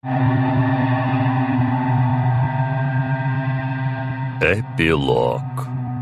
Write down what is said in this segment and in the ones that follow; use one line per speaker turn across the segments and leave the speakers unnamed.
Эпилог.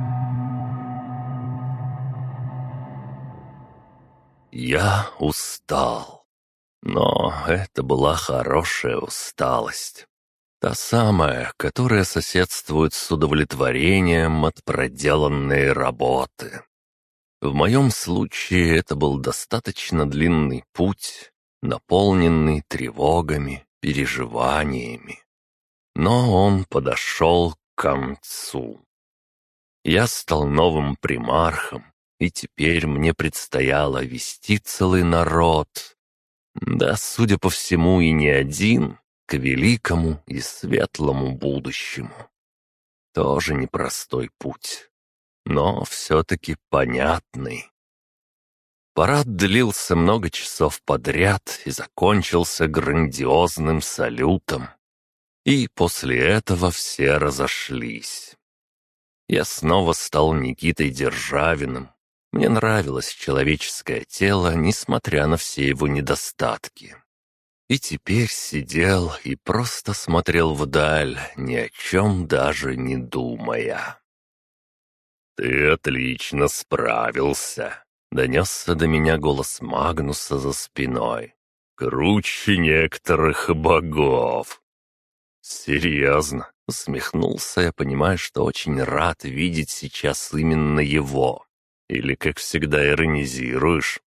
Я устал. Но это была хорошая усталость. Та самая, которая соседствует с удовлетворением от проделанной работы. В моем случае это был достаточно длинный путь, наполненный тревогами, переживаниями. Но он подошел к концу. Я стал новым примархом, и теперь мне предстояло вести целый народ. Да, судя по всему, и не один, к великому и светлому будущему. Тоже непростой путь, но все-таки понятный. Парад длился много часов подряд и закончился грандиозным салютом. И после этого все разошлись. Я снова стал Никитой Державиным. Мне нравилось человеческое тело, несмотря на все его недостатки. И теперь сидел и просто смотрел вдаль, ни о чем даже не думая. «Ты отлично справился», — донесся до меня голос Магнуса за спиной. «Круче некоторых богов». «Серьезно?» — усмехнулся я, понимая, что очень рад видеть сейчас именно его. «Или, как всегда, иронизируешь?»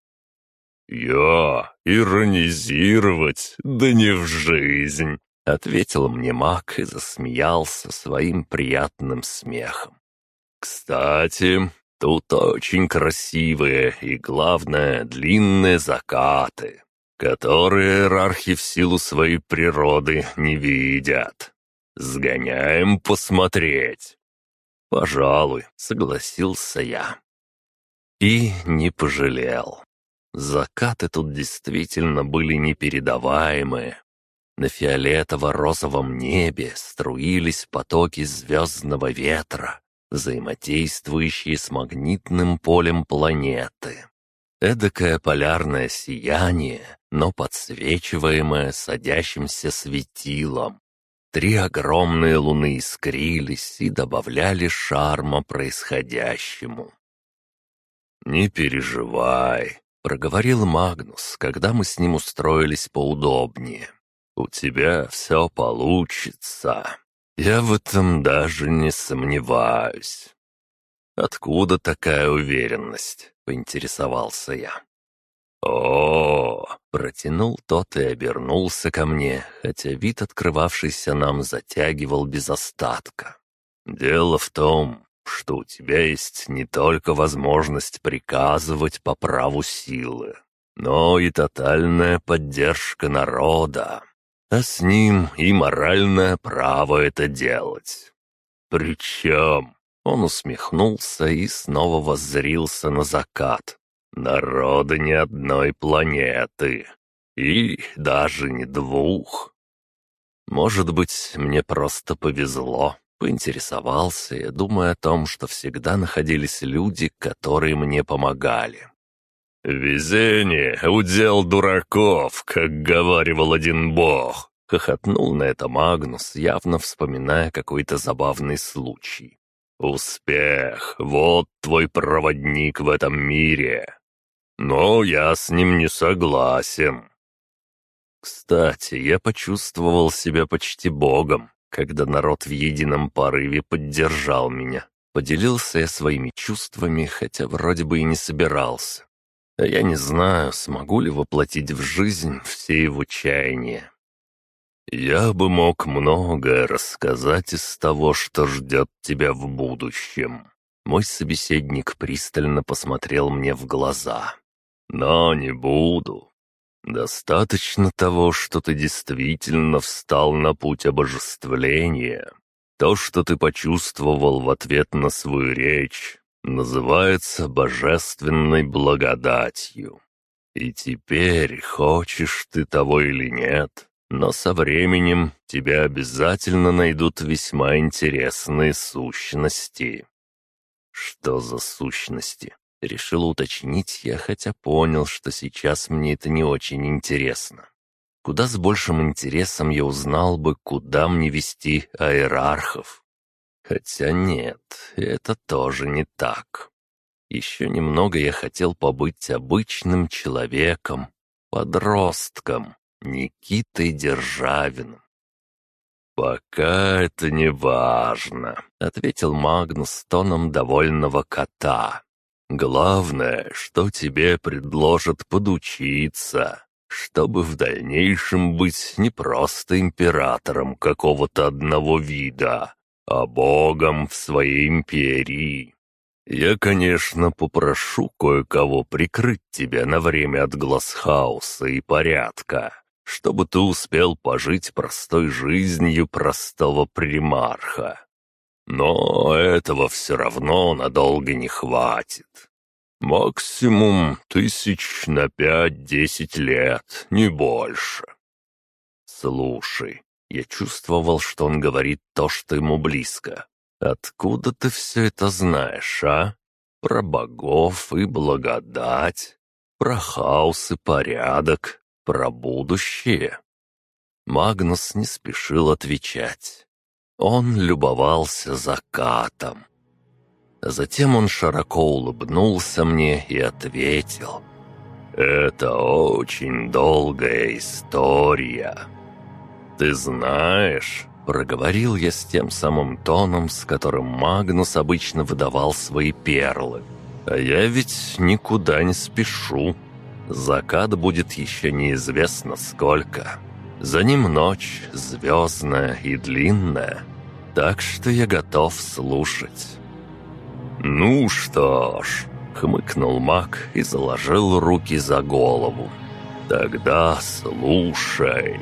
«Я? Иронизировать? Да не в жизнь!» — ответил мне маг и засмеялся своим приятным смехом. «Кстати, тут очень красивые и, главное, длинные закаты, которые иерархи в силу своей природы не видят. Сгоняем посмотреть». «Пожалуй», — согласился я. И не пожалел. Закаты тут действительно были непередаваемые. На фиолетово-розовом небе струились потоки звездного ветра, взаимодействующие с магнитным полем планеты. Эдакое полярное сияние, но подсвечиваемое садящимся светилом. 3 огромные луны искрились и добавляли шарма происходящему. «Не переживай», — проговорил Магнус, когда мы с ним устроились поудобнее. «У тебя все получится. Я в этом даже не сомневаюсь». «Откуда такая уверенность?» — поинтересовался я. Протянул тот и обернулся ко мне, хотя вид, открывавшийся нам, затягивал без остатка. «Дело в том, что у тебя есть не только возможность приказывать по праву силы, но и тотальная поддержка народа, а с ним и моральное право это делать. Причем...» Он усмехнулся и снова воззрился на закат. «Народа ни одной планеты, и даже не 2. Может быть, мне просто повезло». Поинтересовался я, думая о том, что всегда находились люди, которые мне помогали. «Везение — удел дураков, как говаривал один бог», — хохотнул на это Магнус, явно вспоминая какой-то забавный случай. «Успех — вот твой проводник в этом мире. Но я с ним не согласен». Кстати, я почувствовал себя почти богом, когда народ в едином порыве поддержал меня. Поделился я своими чувствами, хотя вроде бы и не собирался. А я не знаю, смогу ли воплотить в жизнь все его чаяния. «Я бы мог многое рассказать из того, что ждет тебя в будущем». Мой собеседник пристально посмотрел мне в глаза. «Но не буду. Достаточно того, что ты действительно встал на путь обожествления. То, что ты почувствовал в ответ на свою речь, называется божественной благодатью. И теперь, хочешь ты того или нет, но со временем тебя обязательно найдут весьма интересные сущности». «Что за сущности?» Решил уточнить я, хотя понял, что сейчас мне это не очень интересно. Куда с большим интересом я узнал бы, куда мне вести аэрархов. Хотя нет, это тоже не так. Еще немного я хотел побыть обычным человеком, подростком, Никитой Державиным. «Пока это не важно», — ответил Магнус тоном довольного кота. «Главное, что тебе предложат подучиться, чтобы в дальнейшем быть не просто императором какого-то одного вида, а богом в своей империи. Я, конечно, попрошу кое-кого прикрыть тебя на время от глаз хаоса и порядка, чтобы ты успел пожить простой жизнью простого примарха. Но этого все равно надолго не хватит. Максимум 5-10 лет, не больше. Слушай, я чувствовал, что он говорит то, что ему близко. Откуда ты все это знаешь, а? Про богов и благодать, про хаос и порядок, про будущее. Магнус не спешил отвечать. Он любовался закатом. Затем он широко улыбнулся мне и ответил: «Это очень долгая история. Ты знаешь...» — проговорил я с тем самым тоном, с которым Магнус обычно выдавал свои перлы. «А я ведь никуда не спешу. Закат будет еще неизвестно сколько. За ним ночь звездная и длинная, так что я готов слушать». «Ну что ж», — хмыкнул маг и заложил руки за голову. «Тогда слушай».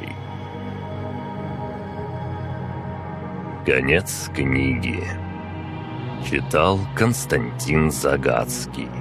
Конец книги. Читал Константин Загадский.